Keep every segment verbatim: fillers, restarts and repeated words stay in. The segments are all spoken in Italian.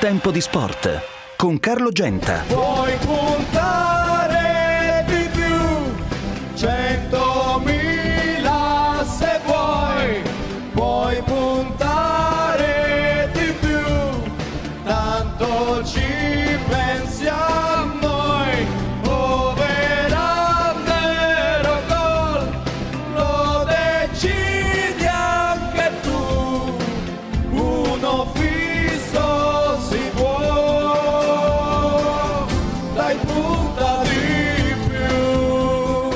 Tempo di sport con Carlo Genta. Puoi puntare di più, centomila se vuoi, puoi puntare di più, tanto ci pensiamo noi, over under o gol, lo decidi anche tu, uno fisso si può, dai punta di più.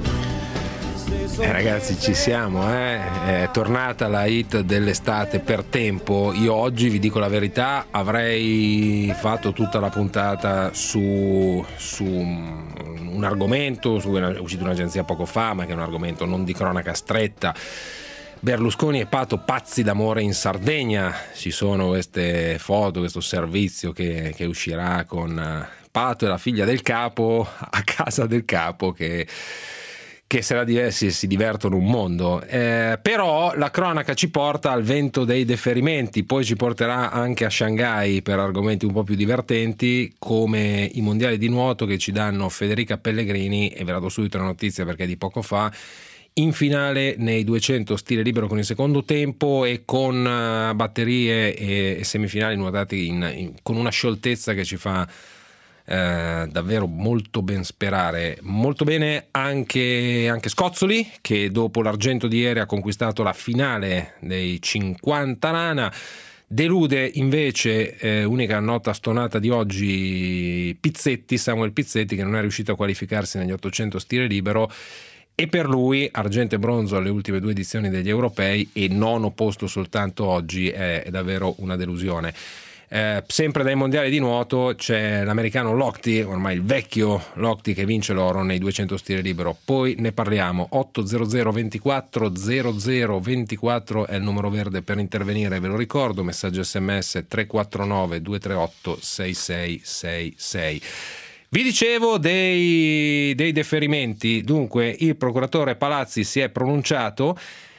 Eh, ragazzi, ci siamo, eh? È tornata la hit dell'estate per tempo. Io oggi, vi dico la verità, avrei fatto tutta la puntata su, su un argomento su cui è uscita un'agenzia poco fa, ma che è un argomento non di cronaca stretta. Berlusconi e Pato pazzi d'amore in Sardegna. Ci sono queste foto, questo servizio che, che uscirà con Pato e la figlia del capo a casa del capo che che se la diversi si divertono un mondo, eh, però la cronaca ci porta al vento dei deferimenti, poi ci porterà anche a Shanghai per argomenti un po' più divertenti come i mondiali di nuoto che ci danno Federica Pellegrini, e ve la do subito la notizia perché è di poco fa, in finale nei duecento stile libero con il secondo tempo e con uh, batterie e, e semifinali nuotate in, in, con una scioltezza che ci fa Eh, davvero molto ben sperare. Molto bene anche, anche Scozzoli, che dopo l'argento di ieri ha conquistato la finale dei cinquanta nana. Delude invece, eh, unica nota stonata di oggi, Pizzetti, Samuel Pizzetti, che non è riuscito a qualificarsi negli ottocento stile libero, e per lui argento e bronzo alle ultime due edizioni degli europei e nono posto soltanto oggi è, è davvero una delusione. Eh, sempre dai mondiali di nuoto c'è l'americano Lochte, ormai il vecchio Lochte, che vince l'oro nei duecento stile libero. Poi ne parliamo. Otto zero zero ventiquattro zero zero ventiquattro è il numero verde per intervenire, ve lo ricordo. Messaggio sms tre quattro nove due tre otto sei sei sei sei. Vi dicevo dei, dei deferimenti. Dunque il procuratore Palazzi si è pronunciato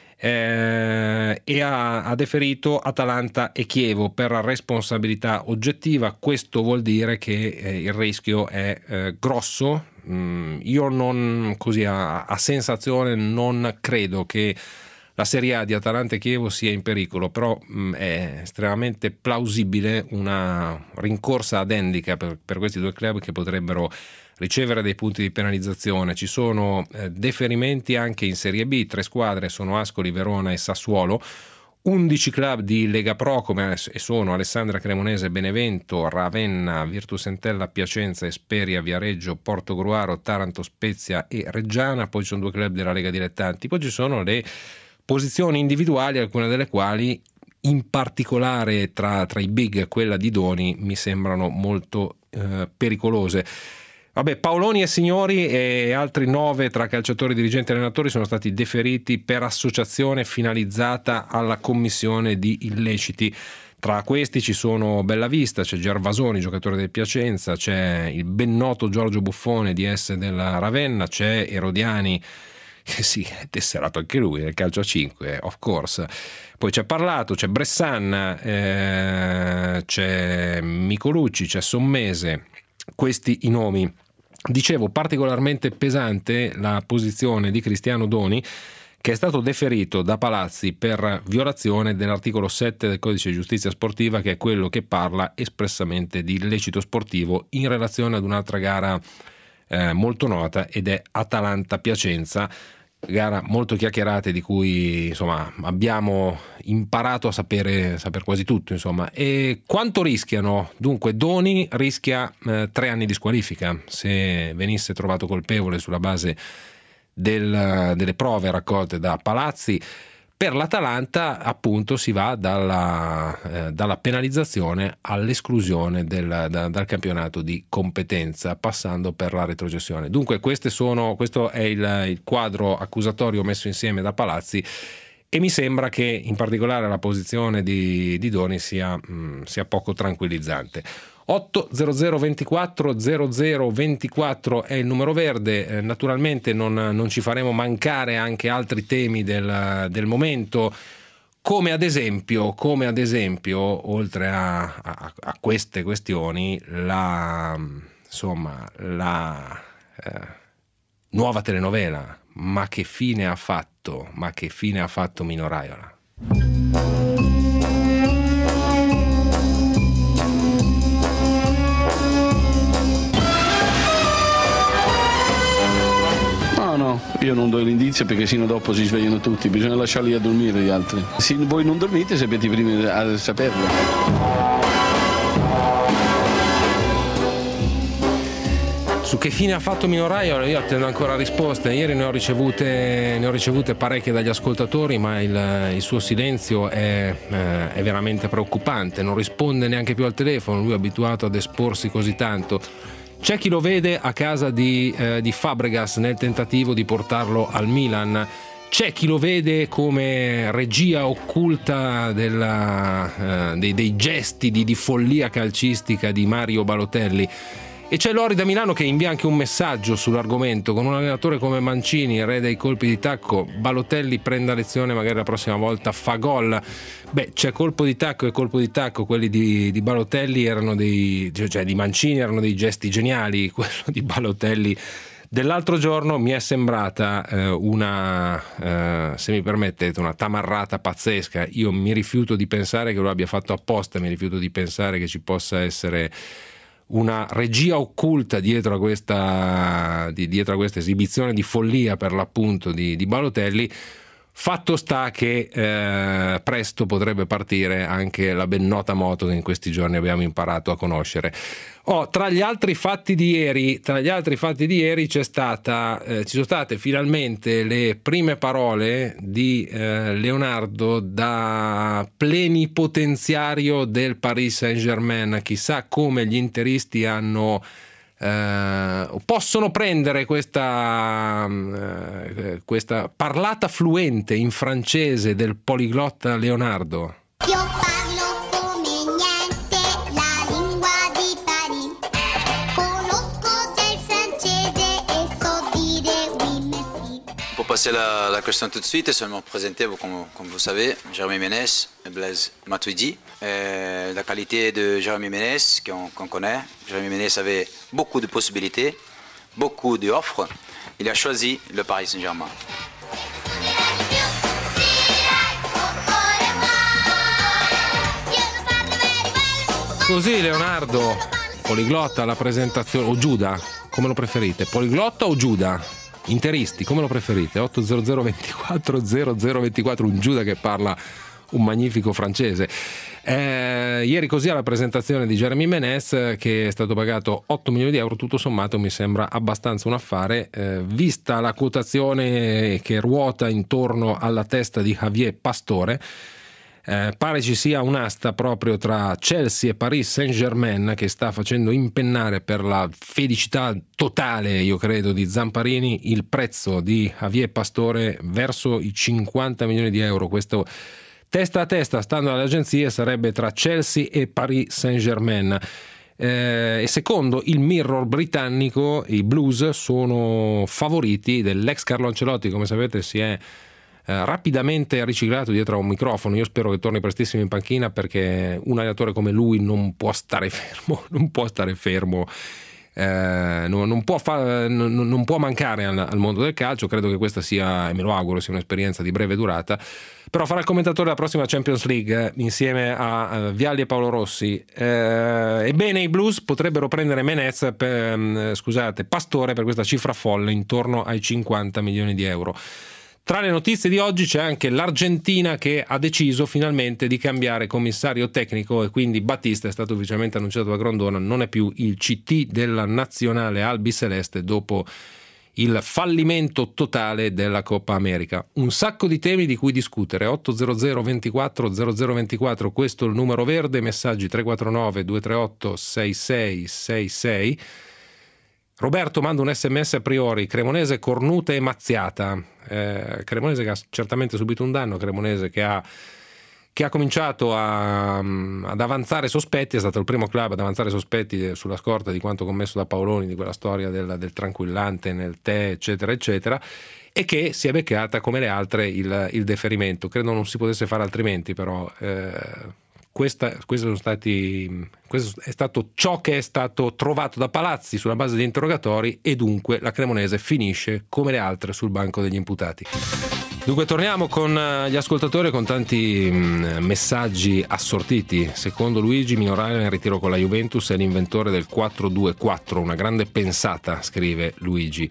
Eh, e ha, ha deferito Atalanta e Chievo per responsabilità oggettiva. Questo vuol dire che eh, il rischio è eh, grosso. Mm, io non, così a, a sensazione, non credo che la Serie A di Atalanta e Chievo sia in pericolo, però mh, è estremamente plausibile una rincorsa ad Endika per, per questi due club che potrebbero ricevere dei punti di penalizzazione. Ci sono eh, deferimenti anche in Serie B, tre squadre sono Ascoli, Verona e Sassuolo, undici club di Lega Pro come sono Alessandria Cremonese, Benevento, Ravenna, Virtus Entella, Piacenza, Esperia, Viareggio, Portogruaro, Taranto, Spezia e Reggiana. Poi ci sono due club della Lega Dilettanti. Poi ci sono le posizioni individuali, alcune delle quali, in particolare tra, tra i big, quella di Doni, mi sembrano molto eh, pericolose. Vabbè, Paoloni e Signori e altri nove tra calciatori, dirigenti e allenatori sono stati deferiti per associazione finalizzata alla commissione di illeciti. Tra questi ci sono Bellavista, c'è Gervasoni, giocatore del Piacenza, c'è il ben noto Giorgio Buffone di S della Ravenna, c'è Erodiani, che sì, è tesserato anche lui nel calcio a cinque, of course. Poi c'è Parlato, c'è Bressan, eh, c'è Micolucci, c'è Sommese. Questi i nomi. Dicevo, particolarmente pesante la posizione di Cristiano Doni, che è stato deferito da Palazzi per violazione dell'articolo sette del Codice di Giustizia Sportiva, che è quello che parla espressamente di illecito sportivo in relazione ad un'altra gara eh, molto nota, ed è Atalanta-Piacenza, gara molto chiacchierata di cui insomma abbiamo imparato a sapere, saper quasi tutto, insomma. E quanto rischiano? Dunque Doni rischia eh, tre anni di squalifica se venisse trovato colpevole sulla base del, delle prove raccolte da Palazzi. Per l'Atalanta appunto si va dalla, eh, dalla penalizzazione all'esclusione del, da, dal campionato di competenza, passando per la retrocessione. Dunque queste sono, questo è il, il quadro accusatorio messo insieme da Palazzi, e mi sembra che in particolare la posizione di, di Doni sia, mh, sia poco tranquillizzante. otto zero zero ventiquattro zero zero ventiquattro è il numero verde. Eh, naturalmente non, non ci faremo mancare anche altri temi del, del momento, Come ad esempio, come ad esempio, oltre a, a, a queste questioni, la, insomma, la eh, nuova telenovela, ma che fine ha fatto, ma che fine ha fatto Mino Raiola? No, no, io non do l'indizio perché sino dopo si svegliano tutti, bisogna lasciarli a dormire gli altri. Se voi non dormite sapete prima a saperlo. Su che fine ha fatto Mino Raiola io attendo ancora risposte. Ieri ne ho ricevute, ne ho ricevute parecchie dagli ascoltatori, ma il, il suo silenzio è, eh, è veramente preoccupante. Non risponde neanche più al telefono, lui è abituato ad esporsi così tanto. C'è chi lo vede a casa di, eh, di Fabregas nel tentativo di portarlo al Milan. C'è chi lo vede come regia occulta della, eh, dei, dei gesti di, di follia calcistica di Mario Balotelli. E c'è Lori da Milano che invia anche un messaggio sull'argomento. Con un allenatore come Mancini, re dei colpi di tacco, Balotelli prenda lezione, magari la prossima volta fa gol. Beh, c'è colpo di tacco e colpo di tacco. Quelli di, di Balotelli erano dei, cioè di Mancini erano dei gesti geniali. Quello di Balotelli dell'altro giorno mi è sembrata eh, una, eh, se mi permettete, una tamarrata pazzesca. Io mi rifiuto di pensare che lo abbia fatto apposta, mi rifiuto di pensare che ci possa essere una regia occulta dietro a questa, di, dietro a questa esibizione di follia, per l'appunto, di, di Balotelli. Fatto sta che eh, presto potrebbe partire anche la ben nota moto che in questi giorni abbiamo imparato a conoscere. Oh, tra gli altri fatti di ieri, tra gli altri fatti di ieri c'è stata, eh, ci sono state finalmente le prime parole di eh, Leonardo da plenipotenziario del Paris Saint-Germain. Chissà come gli interisti hanno eh, possono prendere questa, eh, questa parlata fluente in francese del poliglotta Leonardo. Io parlo come niente la lingua di Paris. Conosco del francese e so dire oui merci. Pour passer la, la question tout de suite et seulement présenter, comme, comme vous savez, Jérémy Ménès et Blaise Matuidi. Euh, la qualité de Jérémy Ménès qu'on, qu'on connaît. Jérémy Ménès avait beaucoup de possibilités, beaucoup d'offres. Il a choisi le Paris Saint-Germain. Così Leonardo, poliglotta alla presentazione, o Giuda, come lo preferite? Poliglotta o Giuda? Interisti, come lo preferite? otto zero zero ventiquattro zero zero ventiquattro, un Giuda che parla un magnifico francese. Eh, ieri così alla presentazione di Jérémy Ménès, che è stato pagato otto milioni di euro, tutto sommato mi sembra abbastanza un affare, eh, vista la quotazione che ruota intorno alla testa di Javier Pastore. Eh, pare ci sia un'asta proprio tra Chelsea e Paris Saint-Germain che sta facendo impennare, per la felicità totale, io credo, di Zamparini, il prezzo di Javier Pastore verso i cinquanta milioni di euro. Questo testa a testa, stando alle agenzie, sarebbe tra Chelsea e Paris Saint-Germain. Eh, e secondo il Mirror britannico i Blues sono favoriti dell'ex Carlo Ancelotti, come sapete si è Eh, rapidamente riciclato dietro a un microfono. Io spero che torni prestissimo in panchina, perché un allenatore come lui non può stare fermo, non può stare fermo, eh, non, non, può fa, non, non può mancare al, al mondo del calcio. Credo che questa sia, e me lo auguro, sia un'esperienza di breve durata. Però farà il commentatore della prossima Champions League eh, insieme a, a Vialli e Paolo Rossi. Eh, ebbene, i Blues potrebbero prendere Menez per, eh, scusate, Pastore per questa cifra folle, intorno ai cinquanta milioni di euro. Tra le notizie di oggi c'è anche l'Argentina che ha deciso finalmente di cambiare commissario tecnico, e quindi Battista, è stato ufficialmente annunciato da Grondona, non è più il C T della nazionale albiceleste dopo il fallimento totale della Coppa America. Un sacco di temi di cui discutere. otto zero zero ventiquattro zero zero ventiquattro, questo è il numero verde, messaggi tre quattro nove due tre otto sei sei sei sei. Roberto manda un sms a priori: Cremonese cornuta e mazziata. Eh, Cremonese che ha certamente subito un danno, Cremonese che ha che ha cominciato a, ad avanzare sospetti, è stato il primo club ad avanzare sospetti sulla scorta di quanto commesso da Paoloni, di quella storia del, del tranquillante nel tè, eccetera, eccetera, e che si è beccata come le altre il, il deferimento. Credo non si potesse fare altrimenti, però eh, questa, questi sono stati, questo è stato ciò che è stato trovato da Palazzi sulla base di interrogatori, e dunque la Cremonese finisce come le altre sul banco degli imputati. Dunque torniamo con gli ascoltatori, con tanti messaggi assortiti. Secondo Luigi, Minorale nel ritiro con la Juventus è l'inventore del quattro due quattro, una grande pensata, scrive Luigi.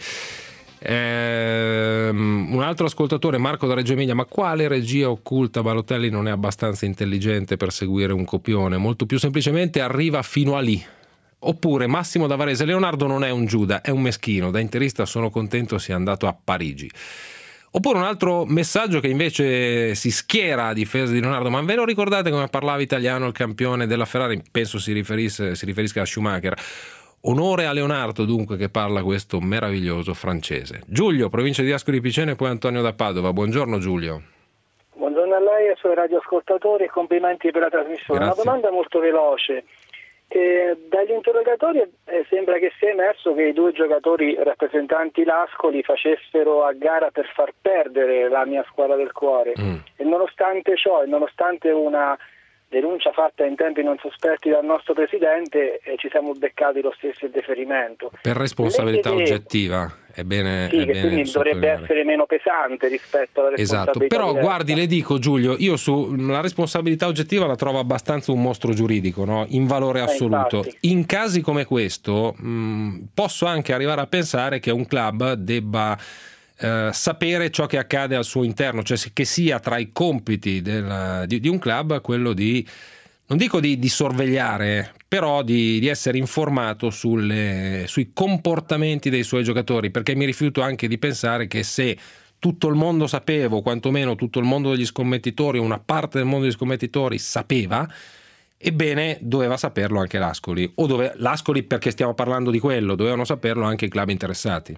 Ehm, un altro ascoltatore, Marco da Reggio Emilia: ma quale regia occulta? Balotelli non è abbastanza intelligente per seguire un copione, molto più semplicemente arriva fino a lì. Oppure Massimo da Varese: Leonardo non è un Giuda, è un meschino, da interista sono contento sia andato a Parigi. Oppure un altro messaggio che invece si schiera a difesa di Leonardo: ma ve lo ricordate come parlava italiano il campione della Ferrari? Penso si riferisse, si riferisca a Schumacher. Onore a Leonardo dunque che parla questo meraviglioso francese. Giulio, provincia di Ascoli Piceno, e poi Antonio da Padova. Buongiorno Giulio. Buongiorno a lei e ai suoi radioascoltatori e complimenti per la trasmissione. Grazie. Una domanda molto veloce. Eh, dagli interrogatori eh, sembra che sia emerso che i due giocatori rappresentanti l'Ascoli facessero a gara per far perdere la mia squadra del cuore, mm. e nonostante ciò e nonostante una denuncia fatta in tempi non sospetti dal nostro presidente, eh, ci siamo beccati lo stesso il deferimento per responsabilità che, oggettiva. È bene, sì, è che bene quindi dovrebbe essere meno pesante rispetto alla responsabilità. Esatto, però diretta. guardi, le dico Giulio, io sulla responsabilità oggettiva la trovo abbastanza un mostro giuridico, no? In valore assoluto. Eh, in casi come questo mh, posso anche arrivare a pensare che un club debba eh, sapere ciò che accade al suo interno, cioè che sia tra i compiti del, di, di un club quello di, non dico di, di sorvegliare, però di, di essere informato sulle, sui comportamenti dei suoi giocatori, perché mi rifiuto anche di pensare che se tutto il mondo sapeva, o quantomeno tutto il mondo degli scommettitori, o una parte del mondo degli scommettitori sapeva, ebbene doveva saperlo anche l'Ascoli, o dove, l'Ascoli, perché stiamo parlando di quello, dovevano saperlo anche i club interessati.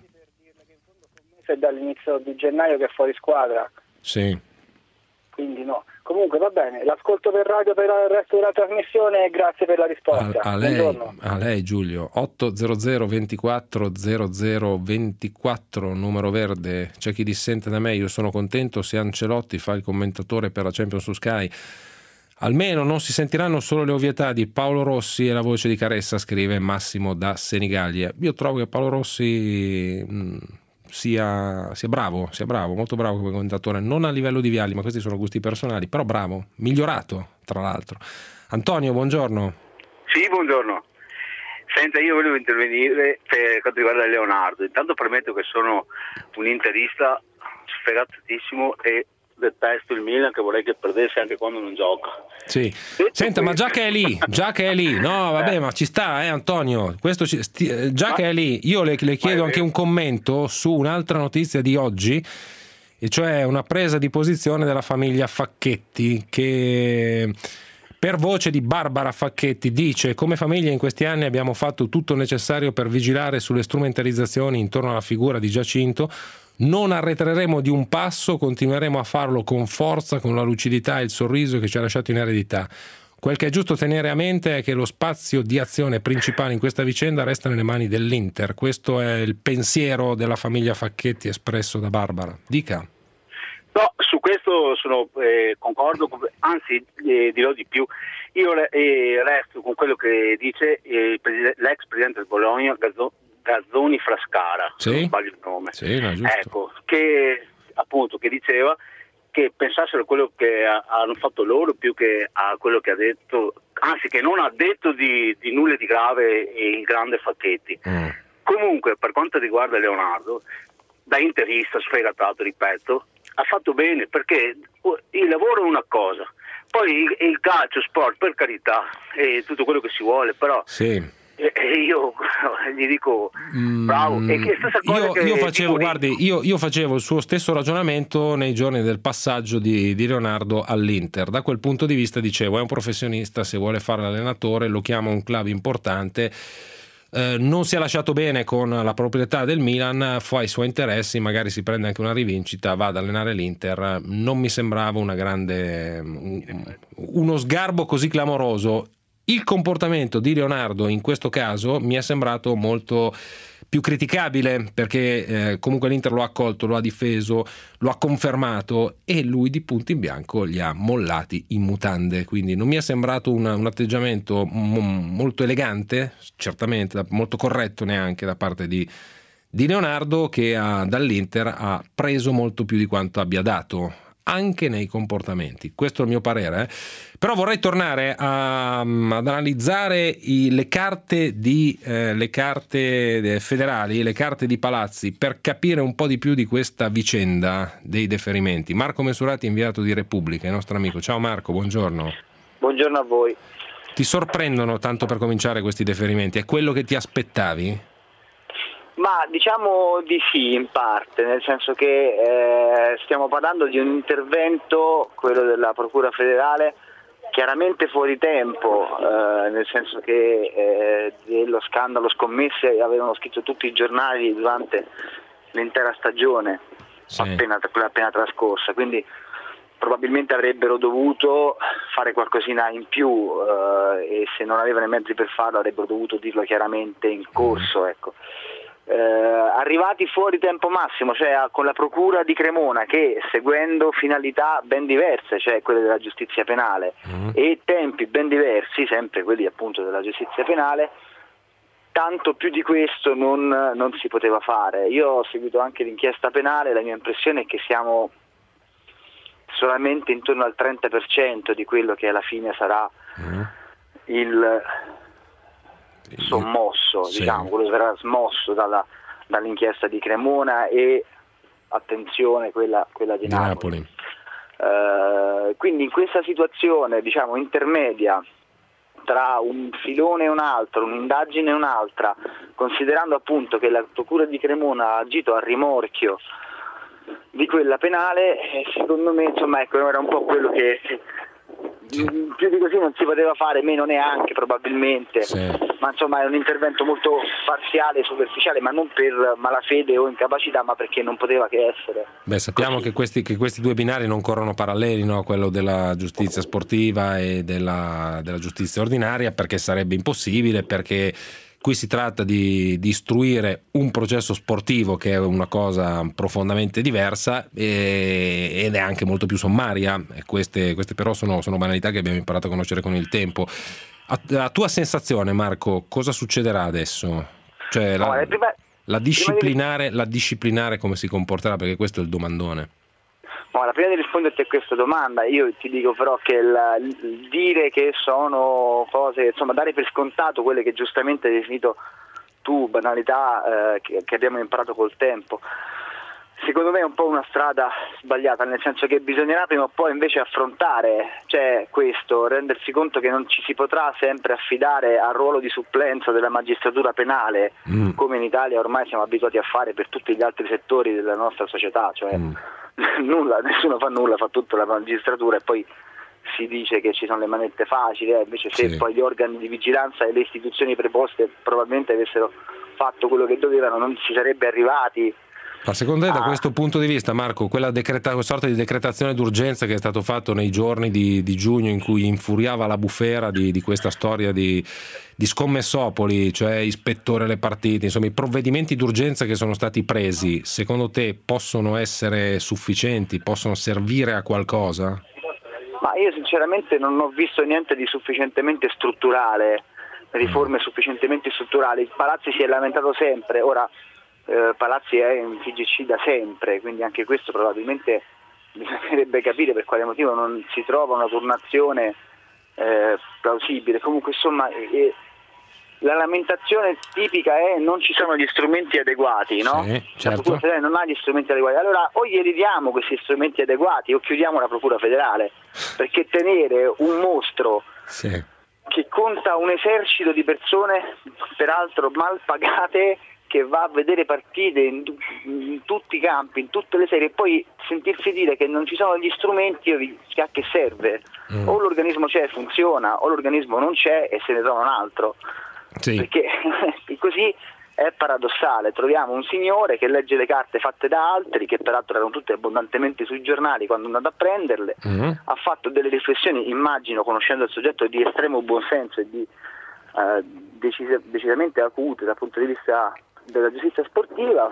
È dall'inizio di gennaio che è fuori squadra. Sì. Quindi no. Comunque va bene, l'ascolto per radio per il resto della trasmissione e grazie per la risposta. A, a, lei, a lei Giulio. Otto zero zero ventiquattro zero zero ventiquattro, numero verde. C'è chi dissente da me, io sono contento se Ancelotti fa il commentatore per la Champions su Sky. Almeno non si sentiranno solo le ovvietà di Paolo Rossi e la voce di Caressa, scrive Massimo da Senigallia. Io trovo che Paolo Rossi mh, sia, sia bravo, sia bravo, molto bravo come commentatore, non a livello di Vialli, ma questi sono gusti personali, però bravo, migliorato tra l'altro. Antonio, buongiorno. Sì, buongiorno. Senta, io volevo intervenire per quanto riguarda Leonardo. Intanto premetto che sono un interista sfegatissimo e detesto il Milan, che vorrei che perdesse anche quando non gioca. Sì. Senta, ma già che è lì, già che è lì, no, vabbè, eh. ma ci sta, eh, Antonio. Questo ci, sti, già ma, che è lì, io le, le chiedo anche un commento su un'altra notizia di oggi, e cioè una presa di posizione della famiglia Facchetti, che per voce di Barbara Facchetti dice: come famiglia in questi anni abbiamo fatto tutto il necessario per vigilare sulle strumentalizzazioni intorno alla figura di Giacinto. Non arretreremo di un passo, continueremo a farlo con forza, con la lucidità e il sorriso che ci ha lasciato in eredità. Quel che è giusto tenere a mente è che lo spazio di azione principale in questa vicenda resta nelle mani dell'Inter. Questo è il pensiero della famiglia Facchetti espresso da Barbara. Dica. No, su questo sono eh, concordo, anzi eh, dirò di più. Io eh, resto con quello che dice eh, l'ex presidente del Bologna, Gazzoni. Gazzoni Frascara, sì? se non sbaglio il nome, sì, no, ecco, che appunto che diceva che pensassero a quello che ha, hanno fatto loro più che a quello che ha detto, anzi che non ha detto di, di nulla di grave il grande Facchetti. Mm. Comunque, per quanto riguarda Leonardo, da interista sfegatato, ripeto, ha fatto bene, perché il lavoro è una cosa, poi il, il calcio, sport, per carità, e tutto quello che si vuole, però sì. E io gli dico bravo. Mm, e che stessa cosa io, che io facevo, dico, guardi, io, io facevo il suo stesso ragionamento nei giorni del passaggio di, di Leonardo all'Inter. Da quel punto di vista dicevo: è un professionista, se vuole fare l'allenatore lo chiama un club importante, eh, non si è lasciato bene con la proprietà del Milan, fa i suoi interessi, magari si prende anche una rivincita, va ad allenare l'Inter. Non mi sembrava una grande uno sgarbo così clamoroso. Il comportamento di Leonardo in questo caso mi è sembrato molto più criticabile, perché eh, comunque l'Inter lo ha accolto, lo ha difeso, lo ha confermato, e lui di punto in bianco li ha mollati in mutande. Quindi non mi è sembrato una, un atteggiamento m- molto elegante, certamente molto corretto neanche da parte di, di Leonardo, che ha, dall'Inter ha preso molto più di quanto abbia dato, anche nei comportamenti. Questo è il mio parere, eh. Però vorrei tornare a, ad analizzare i, le carte di eh, le carte federali, le carte di Palazzi, per capire un po' di più di questa vicenda dei deferimenti. Marco Mesurati, inviato di Repubblica, il nostro amico. Ciao Marco, buongiorno. Buongiorno a voi. Ti sorprendono, tanto per cominciare, questi deferimenti? È quello che ti aspettavi? Ma diciamo di sì, in parte, nel senso che eh, stiamo parlando di un intervento, quello della Procura federale, chiaramente fuori tempo, eh, nel senso che eh, dello scandalo scommesse avevano scritto tutti i giornali durante l'intera stagione, sì. appena, quella appena trascorsa, quindi probabilmente avrebbero dovuto fare qualcosina in più eh, e se non avevano i mezzi per farlo avrebbero dovuto dirlo chiaramente in corso, ecco. Eh, arrivati fuori tempo massimo, cioè con la procura di Cremona che, seguendo finalità ben diverse, cioè quelle della giustizia penale, mm. e tempi ben diversi, sempre quelli appunto della giustizia penale, tanto più di questo non, non si poteva fare. Io ho seguito anche l'inchiesta penale, la mia impressione è che siamo solamente intorno al trenta per cento di quello che alla fine sarà mm. il sommosso, sì. diciamo, quello verrà smosso dalla, dall'inchiesta di Cremona e, attenzione, quella, quella di, di Napoli. Napoli. Uh, quindi in questa situazione, diciamo, intermedia tra un filone e un altro, un'indagine e un'altra, considerando appunto che la procura di Cremona ha agito a rimorchio di quella penale, secondo me, insomma, ecco, era un po' quello che più di così non si poteva fare, meno neanche probabilmente, sì. ma insomma è un intervento molto parziale, superficiale, ma non per malafede o incapacità, ma perché non poteva che essere. Beh, sappiamo che questi, che questi due binari non corrono paralleli, no? Quello della giustizia sportiva e della, della giustizia ordinaria, perché sarebbe impossibile, perché qui si tratta di, di istruire un processo sportivo, che è una cosa profondamente diversa e, ed è anche molto più sommaria. E queste, queste però sono, sono banalità che abbiamo imparato a conoscere con il tempo. A, a tua sensazione, Marco, cosa succederà adesso? Cioè la, no, prima, la disciplinare, di... la disciplinare come si comporterà? Perché questo è il domandone. No, prima di risponderti a questa domanda, io ti dico però che il, il dire che sono cose, insomma, dare per scontato quelle che giustamente hai definito tu banalità eh, che, che abbiamo imparato col tempo, secondo me è un po' una strada sbagliata, nel senso che bisognerà prima o poi invece affrontare, cioè questo, rendersi conto che non ci si potrà sempre affidare al ruolo di supplenza della magistratura penale, mm. come in Italia ormai siamo abituati a fare per tutti gli altri settori della nostra società, cioè mm. nulla, nessuno fa nulla, fa tutto la magistratura e poi si dice che ci sono le manette facili, eh. invece se sì. poi gli organi di vigilanza e le istituzioni preposte probabilmente avessero fatto quello che dovevano, non si sarebbe arrivati. Ma secondo te, da questo punto di vista, Marco, quella decreta- quella sorta di decretazione d'urgenza che è stato fatto nei giorni di, di giugno, in cui infuriava la bufera di, di questa storia di, di Scommessopoli, cioè ispettore alle partite, insomma i provvedimenti d'urgenza che sono stati presi, secondo te possono essere sufficienti, possono servire a qualcosa? Ma io sinceramente non ho visto niente di sufficientemente strutturale, riforme sufficientemente strutturali. Palazzi si è lamentato sempre, ora eh, Palazzi è in T G C da sempre, quindi anche questo probabilmente bisognerebbe capire per quale motivo non si trova una turnazione eh, plausibile. Comunque insomma eh, la lamentazione tipica è non ci sono gli strumenti adeguati, no? Sì, certo. La Procura federale non ha gli strumenti adeguati, allora o gli diamo questi strumenti adeguati o chiudiamo la Procura federale, perché tenere un mostro sì. che conta un esercito di persone peraltro mal pagate, che va a vedere partite in, in tutti i campi, in tutte le serie, e poi sentirsi dire che non ci sono gli strumenti, a che serve? Mm. O l'organismo c'è e funziona, o l'organismo non c'è e se ne trova un altro. Sì. Perché così è paradossale, troviamo un signore che legge le carte fatte da altri, che peraltro erano tutte abbondantemente sui giornali quando è andato a prenderle, mm-hmm. ha fatto delle riflessioni, immagino, conoscendo il soggetto, di estremo buonsenso e di eh, decis- decisamente acute dal punto di vista della giustizia sportiva,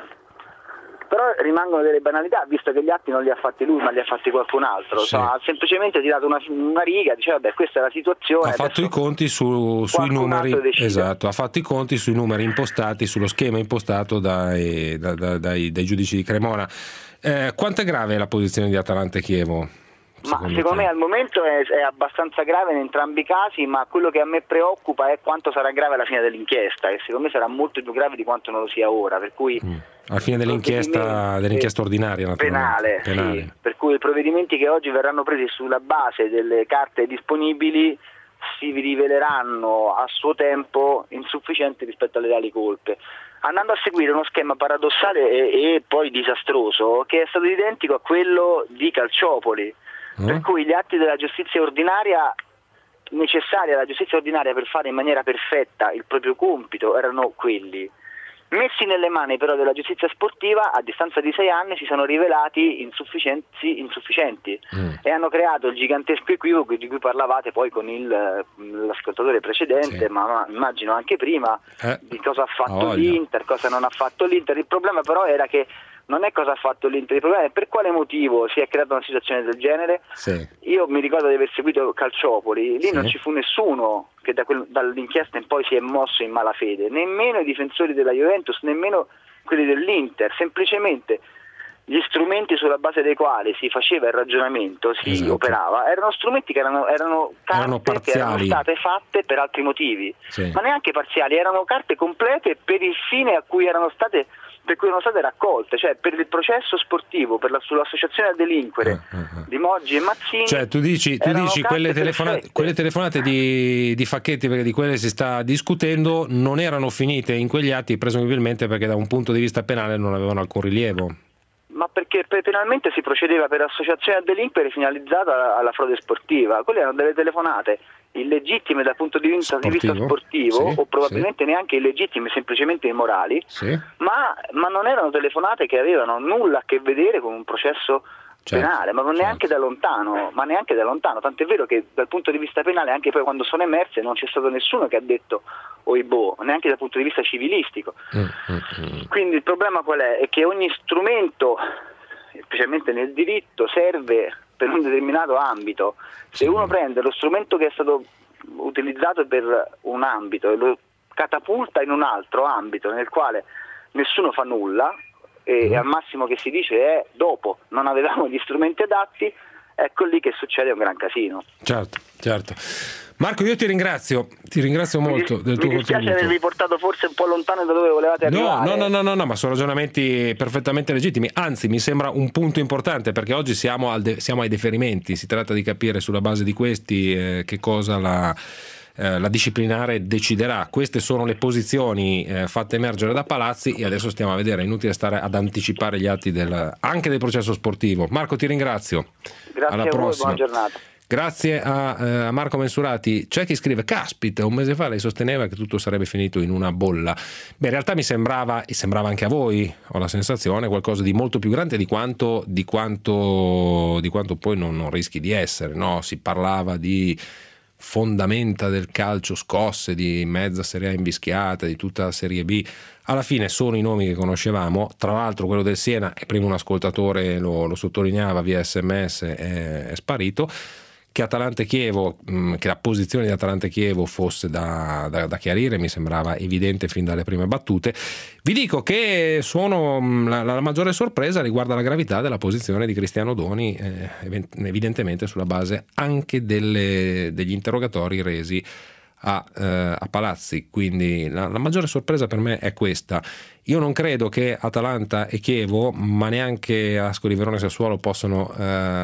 però rimangono delle banalità, visto che gli atti non li ha fatti lui ma li ha fatti qualcun altro. Sì. Insomma, ha semplicemente tirato una, una riga, diceva vabbè, questa è la situazione, ha fatto i conti su, sui numeri, esatto, ha fatto i conti sui numeri impostati, sullo schema impostato dai, da, da, dai, dai giudici di Cremona. Eh, quanto è grave la posizione di Atalanta e Chievo? Ma secondo, secondo me al momento è, è abbastanza grave in entrambi i casi, ma quello che a me preoccupa è quanto sarà grave alla fine dell'inchiesta, e secondo me sarà molto più grave di quanto non lo sia ora, per cui mm. alla fine dell'inchiesta, dell'inchiesta ordinaria, naturalmente. Penale, penale. Sì, per cui i provvedimenti che oggi verranno presi sulla base delle carte disponibili si riveleranno a suo tempo insufficienti rispetto alle reali colpe, andando a seguire uno schema paradossale e, e poi disastroso che è stato identico a quello di Calciopoli. Per cui gli atti della giustizia ordinaria, necessari alla giustizia ordinaria per fare in maniera perfetta il proprio compito, erano quelli. Messi nelle mani però della giustizia sportiva, a distanza di sei anni si sono rivelati insufficienti, insufficienti mm. e hanno creato il gigantesco equivoco di cui parlavate poi con il, l'ascoltatore precedente, sì. ma immagino anche prima, eh. di cosa ha fatto oh, l'Inter, cosa non ha fatto l'Inter. Il problema però era che non è cosa ha fatto l'Inter, il problema è per quale motivo si è creata una situazione del genere. Sì. Io mi ricordo di aver seguito Calciopoli, lì sì. non ci fu nessuno che da quel, dall'inchiesta in poi si è mosso in malafede, nemmeno i difensori della Juventus, nemmeno quelli dell'Inter, semplicemente gli strumenti sulla base dei quali si faceva il ragionamento, si esatto. operava, erano strumenti che erano, erano carte erano che erano state fatte per altri motivi, sì. ma neanche parziali, erano carte complete per il fine a cui erano state per cui erano state raccolte, cioè per il processo sportivo, per la, sull'associazione a delinquere uh, uh, uh. di Moggi e Mazzini. Cioè tu dici, tu dici quelle, telefonate, quelle telefonate di, di Facchetti, perché di quelle si sta discutendo, non erano finite in quegli atti presumibilmente perché da un punto di vista penale non avevano alcun rilievo. Ma perché penalmente si procedeva per associazione a delinquere finalizzata alla, alla frode sportiva. Quelle erano delle telefonate illegittime dal punto di vista sportivo, di vista sportivo sì, o probabilmente sì. neanche illegittime, semplicemente immorali, sì. ma, ma non erano telefonate che avevano nulla a che vedere con un processo certo, penale, ma neanche certo. da lontano, ma neanche da lontano, tant'è vero che dal punto di vista penale anche poi quando sono emerse non c'è stato nessuno che ha detto oibò, neanche dal punto di vista civilistico. Mm, mm, mm. Quindi il problema qual è? È che ogni strumento, specialmente nel diritto, serve per un determinato ambito. Se uno prende lo strumento che è stato utilizzato per un ambito e lo catapulta in un altro ambito nel quale nessuno fa nulla e mm. al massimo che si dice è dopo non avevamo gli strumenti adatti, ecco lì che succede un gran casino. Certo, certo. Marco, io ti ringrazio, ti ringrazio molto mi, del tuo mi dispiace contributo. avervi portato forse un po' lontano da dove volevate arrivare. No, no, no, no, no, ma sono ragionamenti perfettamente legittimi, anzi mi sembra un punto importante perché oggi siamo, al de- siamo ai deferimenti, si tratta di capire sulla base di questi eh, che cosa la, eh, la disciplinare deciderà. Queste sono le posizioni eh, fatte emergere da Palazzi e adesso stiamo a vedere, è inutile stare ad anticipare gli atti del, anche del processo sportivo. Marco, ti ringrazio. Grazie alla a prossima. voi, buona giornata. Grazie a, eh, a Marco Mensurati. C'è chi scrive: caspita, un mese fa lei sosteneva che tutto sarebbe finito in una bolla. Beh, in realtà mi sembrava, e sembrava anche a voi, ho la sensazione, qualcosa di molto più grande di quanto, di quanto, di quanto poi non, non rischi di essere, no? Si parlava di fondamenta del calcio scosse, di mezza Serie A invischiata, di tutta la Serie B. Alla fine sono i nomi che conoscevamo, tra l'altro quello del Siena, e prima un ascoltatore lo, lo sottolineava via sms, è, è sparito. Che Atalanta e Chievo, mh, che la posizione di Atalanta e Chievo fosse da, da, da chiarire mi sembrava evidente fin dalle prime battute. Vi dico che sono, mh, la, la maggiore sorpresa riguarda la gravità della posizione di Cristiano Doni, eh, evidentemente sulla base anche delle, degli interrogatori resi a, eh, a Palazzi. Quindi la, la maggiore sorpresa per me è questa. Io non credo che Atalanta e Chievo, ma neanche Ascoli, Verona e Sassuolo possano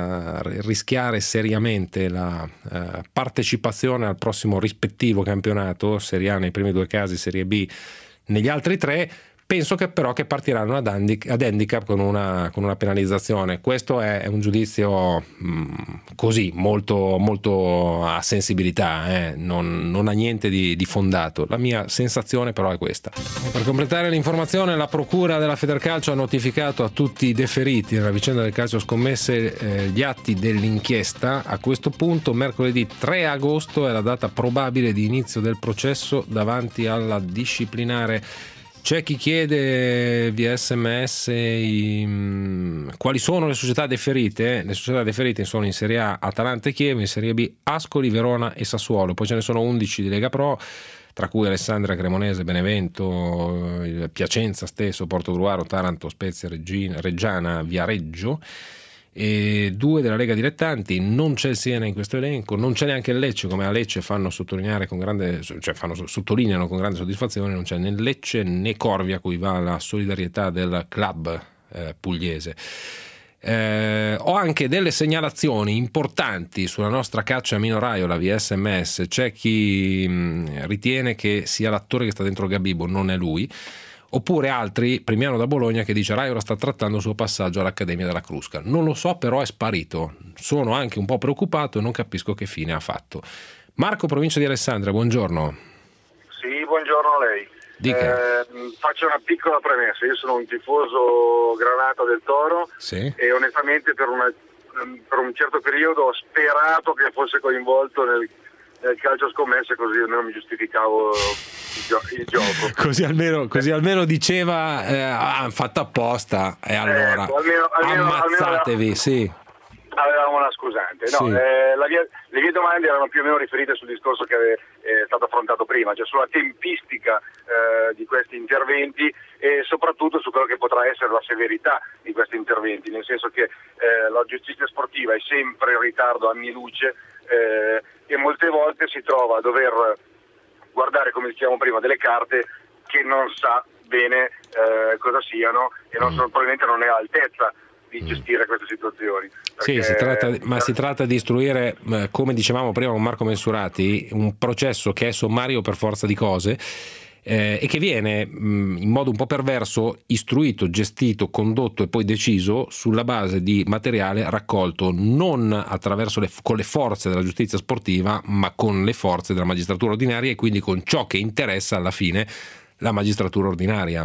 eh, rischiare seriamente la eh, partecipazione al prossimo rispettivo campionato, Serie A nei primi due casi, Serie B negli altri tre, Penso che però che partiranno ad, handic- ad handicap con una, con una penalizzazione. Questo è, è un giudizio mh, così, molto, molto a sensibilità, eh? non, non ha niente di, di fondato. La mia sensazione però è questa. Per completare l'informazione, la Procura della Federcalcio ha notificato a tutti i deferiti nella vicenda del calcio scommesse eh, gli atti dell'inchiesta. A questo punto mercoledì tre agosto è la data probabile di inizio del processo davanti alla disciplinare. C'è chi chiede via sms i, quali sono le società deferite. Le società deferite sono in Serie A Atalanta e Chievo, in Serie B Ascoli, Verona e Sassuolo. Poi ce ne sono undici di Lega Pro, tra cui Alessandria, Cremonese, Benevento, Piacenza stesso, Portogruaro, Taranto, Spezia, Regina, Reggiana, Viareggio, e due della Lega Dilettanti. Non c'è il Siena in questo elenco, non c'è neanche il Lecce, come a Lecce fanno sottolineare con grande, cioè fanno, sottolineano con grande soddisfazione. Non c'è né Lecce né Corvia, a cui va la solidarietà del club eh, pugliese. Eh, ho anche delle segnalazioni importanti sulla nostra caccia Minoraiola via sms. C'è chi mh, ritiene che sia l'attore che sta dentro Gabibbo, non è lui. Oppure altri, Primiano da Bologna, che dice Raiola sta trattando il suo passaggio all'Accademia della Crusca. Non lo so, però è sparito. Sono anche un po' preoccupato e non capisco che fine ha fatto. Marco, provincia di Alessandria, buongiorno. Sì, buongiorno a lei. Dica. Eh, faccio una piccola premessa. Io sono un tifoso granata del Toro, sì, e onestamente per, una, per un certo periodo ho sperato che fosse coinvolto nel, nel calcio scommesse, così non mi giustificavo il, gio- il gioco. Così almeno, così almeno diceva eh, ah, fatto apposta, e allora ecco, almeno, almeno, ammazzatevi, almeno, sì. Avevamo una scusante. No, Sì. eh, la mia, le mie domande erano più o meno riferite sul discorso che è stato affrontato prima, cioè sulla tempistica eh, di questi interventi e soprattutto su quello che potrà essere la severità di questi interventi, nel senso che eh, la giustizia sportiva è sempre in ritardo anni luce eh, e molte volte si trova a dover guardare, come dicevamo prima, delle carte che non sa bene eh, cosa siano e non sono, probabilmente non è all'altezza di gestire queste situazioni. Sì, si tratta, ma si tratta di istruire, eh, come dicevamo prima con Marco Mensurati, un processo che è sommario per forza di cose eh, e che viene mh, in modo un po' perverso istruito, gestito, condotto e poi deciso sulla base di materiale raccolto non attraverso le, con le forze della giustizia sportiva, ma con le forze della magistratura ordinaria e quindi con ciò che interessa alla fine la magistratura ordinaria.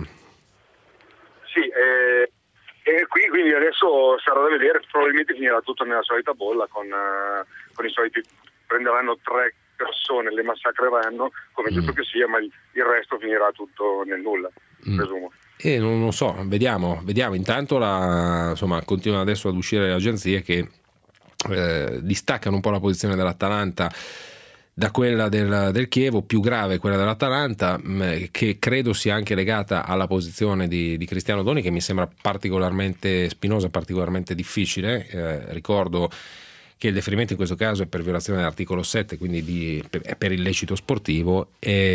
Sì, eh, e qui quindi adesso sarà da vedere, probabilmente finirà tutto nella solita bolla con, uh, con i soliti, prenderanno tre persone, le massacreranno come mm. giusto che sia, ma il, il resto finirà tutto nel nulla, mm. presumo. E non, non so, vediamo, vediamo. Intanto la, insomma, continuano adesso ad uscire le agenzie che eh, distaccano un po' la posizione dell'Atalanta da quella del, del Chievo, più grave quella dell'Atalanta, mh, che credo sia anche legata alla posizione di, di Cristiano Doni, che mi sembra particolarmente spinosa, particolarmente difficile. Eh, ricordo che il deferimento in questo caso è per violazione dell'articolo sette, quindi di, è per illecito sportivo,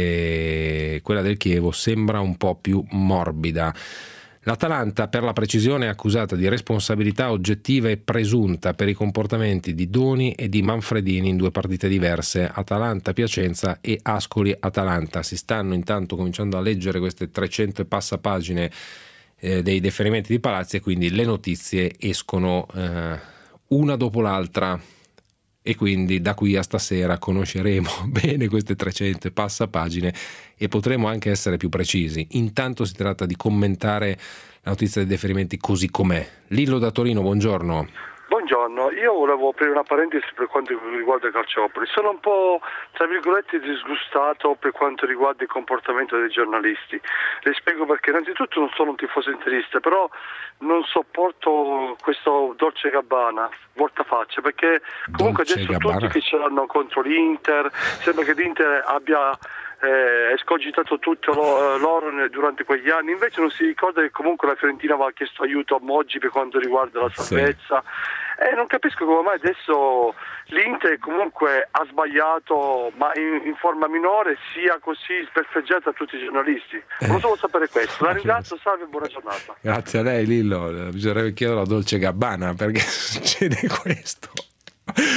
e quella del Chievo sembra un po' più morbida. L'Atalanta, per la precisione, è accusata di responsabilità oggettiva e presunta per i comportamenti di Doni e di Manfredini in due partite diverse, Atalanta-Piacenza e Ascoli-Atalanta. Si stanno intanto cominciando a leggere queste trecento e passa pagine eh, dei deferimenti di Palazzi, e quindi le notizie escono eh, una dopo l'altra, e quindi da qui a stasera conosceremo bene queste trecento e passa pagine e potremo anche essere più precisi. Intanto si tratta di commentare la notizia dei deferimenti così com'è. Lillo da Torino, buongiorno. Buongiorno, io volevo aprire una parentesi per quanto riguarda i Calciopoli. Sono un po', tra virgolette, disgustato per quanto riguarda il comportamento dei giornalisti. Le spiego perché. Innanzitutto non sono un tifoso interista, però non sopporto questo Dolce Gabbana, voltafaccia, perché comunque Dolce adesso Gabbana. Tutti che ce l'hanno contro l'Inter, sembra che l'Inter abbia eh, escogitato tutto lo, l'oro durante quegli anni, invece non si ricorda che comunque la Fiorentina aveva chiesto aiuto a Moggi per quanto riguarda la salvezza. Sì. Eh, non capisco come mai adesso l'Inter comunque ha sbagliato, ma in, in forma minore, sia così sbeffeggiata a tutti i giornalisti. Non solo sapere questo. La ringrazio, salve e buona giornata. Grazie a lei, Lillo. Bisognerebbe chiederlo a Dolce Gabbana perché succede questo.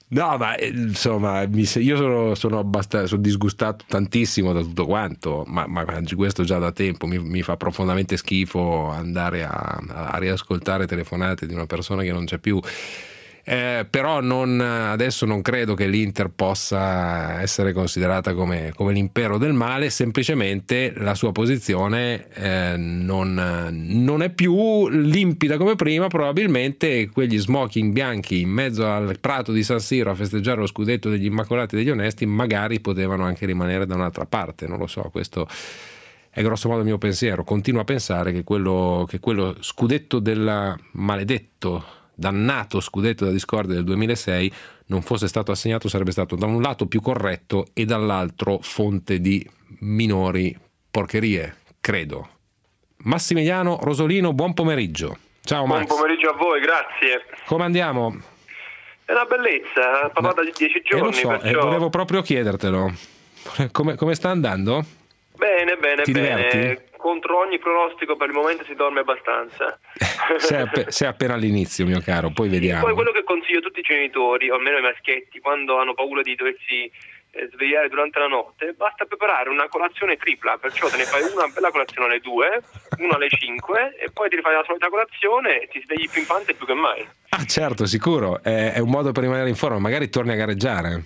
No, ma insomma, mi, io sono, sono abbastanza sono disgustato tantissimo da tutto quanto, ma, ma questo già da tempo. Mi, mi fa profondamente schifo andare a, a riascoltare telefonate di una persona che non c'è più. Eh, però non, adesso non credo che l'Inter possa essere considerata come, come l'impero del male, semplicemente la sua posizione eh, non, non è più limpida come prima. Probabilmente quegli smoking bianchi in mezzo al prato di San Siro a festeggiare lo scudetto degli Immacolati e degli Onesti magari potevano anche rimanere da un'altra parte, non lo so, questo è grosso modo il mio pensiero. Continuo a pensare che quello, che quello scudetto del maledetto dannato scudetto da discordia del duemilasei non fosse stato assegnato, sarebbe stato da un lato più corretto e dall'altro fonte di minori porcherie, credo. Massimiliano Rosolino, buon pomeriggio. Ciao Max. Buon pomeriggio a voi, grazie. Come andiamo? È una bellezza, papà da dieci giorni. Eh, lo so, perciò... eh, volevo proprio chiedertelo. Come, come sta andando? Bene, bene, Ti bene. diverti? Contro ogni pronostico per il momento si dorme abbastanza. sei, app- sei appena all'inizio, mio caro, poi vediamo. Poi quello che consiglio a tutti i genitori, o almeno i maschietti, quando hanno paura di doversi eh, svegliare durante la notte, basta preparare una colazione tripla, perciò te ne fai una bella colazione alle due, una alle cinque e poi ti rifai la solita colazione e ti svegli pimpante più che mai. Ah certo, sicuro, è, è un modo per rimanere in forma, magari torni a gareggiare.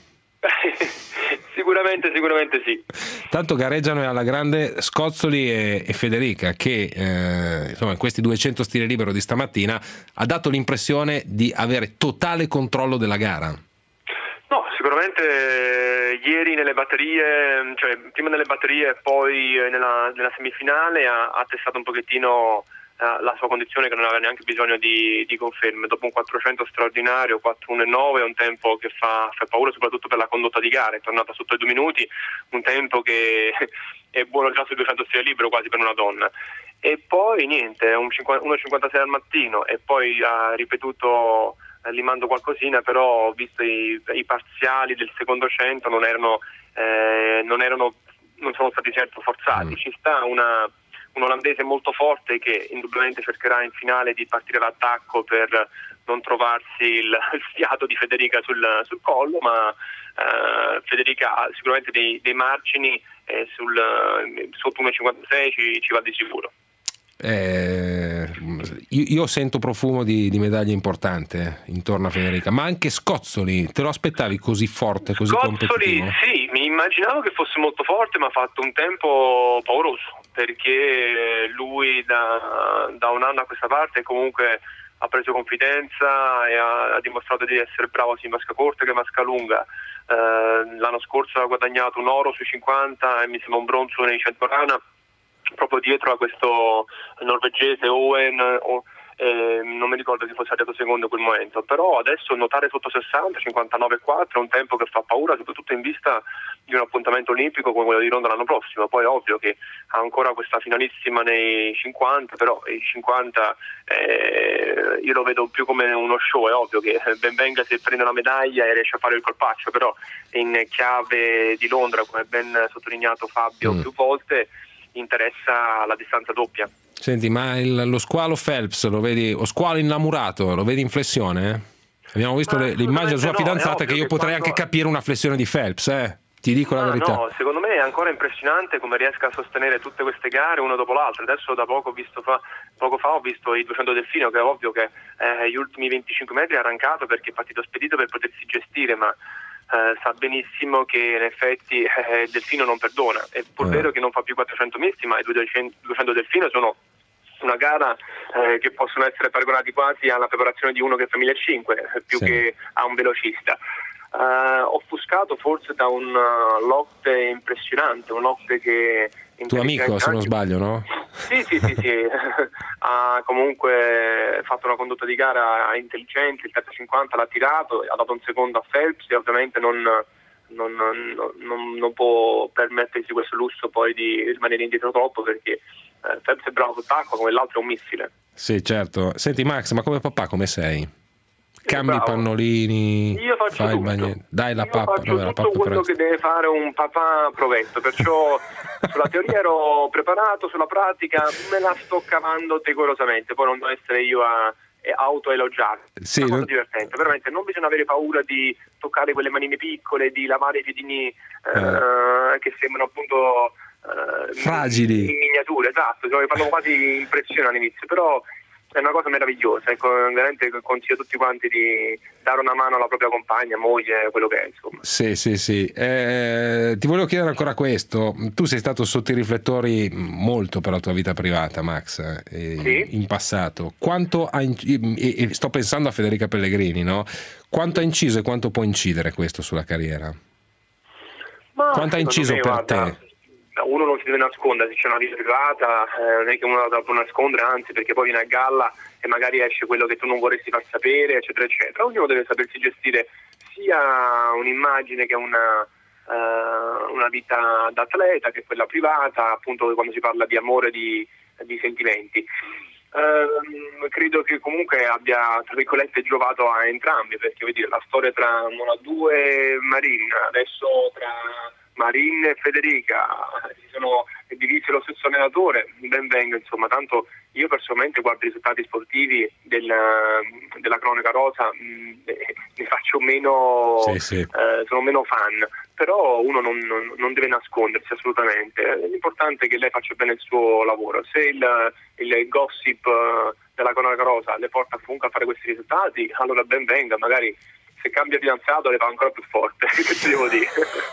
Sicuramente, sicuramente sì. Tanto gareggiano alla grande Scozzoli e, e Federica che eh, insomma in questi duecento stile libero di stamattina ha dato l'impressione di avere totale controllo della gara. No, sicuramente eh, ieri nelle batterie, cioè prima nelle batterie e poi eh, nella, nella semifinale ha, ha testato un pochettino eh, la sua condizione, che non aveva neanche bisogno di, di conferme. Dopo un quattrocento straordinario, quattro uno e nove, è un tempo che fa, fa paura soprattutto per la condotta di gara, è tornata sotto i due minuti, un tempo che è buono già sui duecento stile libero quasi per una donna. E poi niente, un uno virgola cinquantasei al mattino e poi ha ripetuto limando qualcosina, però visto i, i parziali del secondo cento non erano, eh, non erano non sono stati certo forzati. Mm. Ci sta una, un olandese molto forte che indubbiamente cercherà in finale di partire all'attacco per non trovarsi il, il fiato di Federica sul, sul collo, ma eh, Federica ha sicuramente dei, dei margini e sul, sotto uno virgola cinquantasei ci, ci va di sicuro. Eh, io, io sento profumo di, di medaglia importante intorno a Federica, ma anche Scozzoli, te lo aspettavi così forte, così Scozzoli, competitivo? sì, mi immaginavo che fosse molto forte, ma ha fatto un tempo pauroso, perché lui da, da un anno a questa parte comunque ha preso confidenza e ha, ha dimostrato di essere bravo sia in vasca corta che in vasca lunga. Eh, l'anno scorso ha guadagnato un oro sui cinquanta e mi sembra un bronzo nei cento rana, proprio dietro a questo norvegese Owen, o, eh, non mi ricordo chi fosse arrivato secondo in quel momento, però adesso notare sotto sessanta, cinquantanove virgola quattro è un tempo che fa paura, soprattutto in vista di un appuntamento olimpico come quello di Londra l'anno prossimo. Poi è ovvio che ha ancora questa finalissima nei cinquanta, però i cinquanta eh, io lo vedo più come uno show. È ovvio che ben venga se prende una medaglia e riesce a fare il colpaccio, però in chiave di Londra, come ben sottolineato Fabio mm. più volte, interessa la distanza doppia. Senti, ma il, lo squalo Phelps lo vedi, o squalo innamorato, lo vedi in flessione? Abbiamo visto le, l'immagine della sua no, fidanzata, che io che potrei quando... anche capire una flessione di Phelps, eh? Ti dico no, la verità. No, secondo me è ancora impressionante come riesca a sostenere tutte queste gare una dopo l'altra. Adesso da poco, visto fa, poco fa ho visto i duecento delfino, che è ovvio che eh, gli ultimi venticinque metri ha arrancato perché è partito spedito per potersi gestire, ma Uh, sa benissimo che in effetti eh, il delfino non perdona. È pur vero che non fa più quattrocento misti, ma i duecento delfino sono una gara eh, che possono essere paragonati quasi alla preparazione di uno che fa millecinque più sì. che a un velocista. Uh, offuscato forse da un uh, lotte impressionante, un lotte che tuo amico, se non sbaglio, no? Sì, sì, sì, sì. Ha comunque fatto una condotta di gara intelligente, il settecentocinquanta l'ha tirato, ha dato un secondo a Phelps e ovviamente non, non, non, non, non può permettersi questo lusso poi di rimanere indietro troppo, perché eh, Phelps è bravo sott'acqua come l'altro è un missile. Sì, certo. Senti Max, ma come papà come sei? Cambi i bravo. pannolini, io faccio fai tutto. il bagnetto, dai la io pappa, faccio no, la tutto pappa quello presto. che deve fare un papà provetto, perciò sulla teoria ero preparato, sulla pratica me la sto cavando decorosamente. Poi non devo essere io a e autoelogiarsi. Sì, è una cosa non... divertente, veramente non bisogna avere paura di toccare quelle manine piccole, di lavare i piedini eh, eh. che sembrano appunto eh, fragili in miniatura, esatto, cioè, fanno quasi impressione all'inizio, però è una cosa meravigliosa, ecco, veramente consiglio a tutti quanti di dare una mano alla propria compagna, moglie, quello che è, insomma. Sì, sì, sì. Eh, ti volevo chiedere ancora questo. Tu sei stato sotto i riflettori molto per la tua vita privata, Max, eh, sì? in passato. Quanto ha inc- e, e sto pensando a Federica Pellegrini, no? Quanto ha inciso e quanto può incidere questo sulla carriera? Ma quanto ha inciso me, per guarda, te? Uno non si deve nascondere, se c'è una vita privata eh, non è che uno la può nascondere, anzi, perché poi viene a galla e magari esce quello che tu non vorresti far sapere, eccetera eccetera. Ognuno deve sapersi gestire sia un'immagine che una, uh, una vita d'atleta, che quella privata, appunto quando si parla di amore, di, di sentimenti. Uh, credo che comunque abbia, tra virgolette, giovato a entrambi, perché vedi, la storia tra Mola due e Marin, adesso tra Marin e Federica, si sono divisi lo stesso allenatore, ben venga, insomma, tanto io personalmente guardo i risultati sportivi del, della cronaca rosa, mh, ne faccio meno, sì, sì. Eh, sono meno fan, però uno non, non, non deve nascondersi assolutamente, l'importante è che lei faccia bene il suo lavoro, se il, il gossip della cronaca rosa le porta comunque a fare questi risultati, allora ben venga, magari se cambia fidanzato le va ancora più forte, che ti devo dire.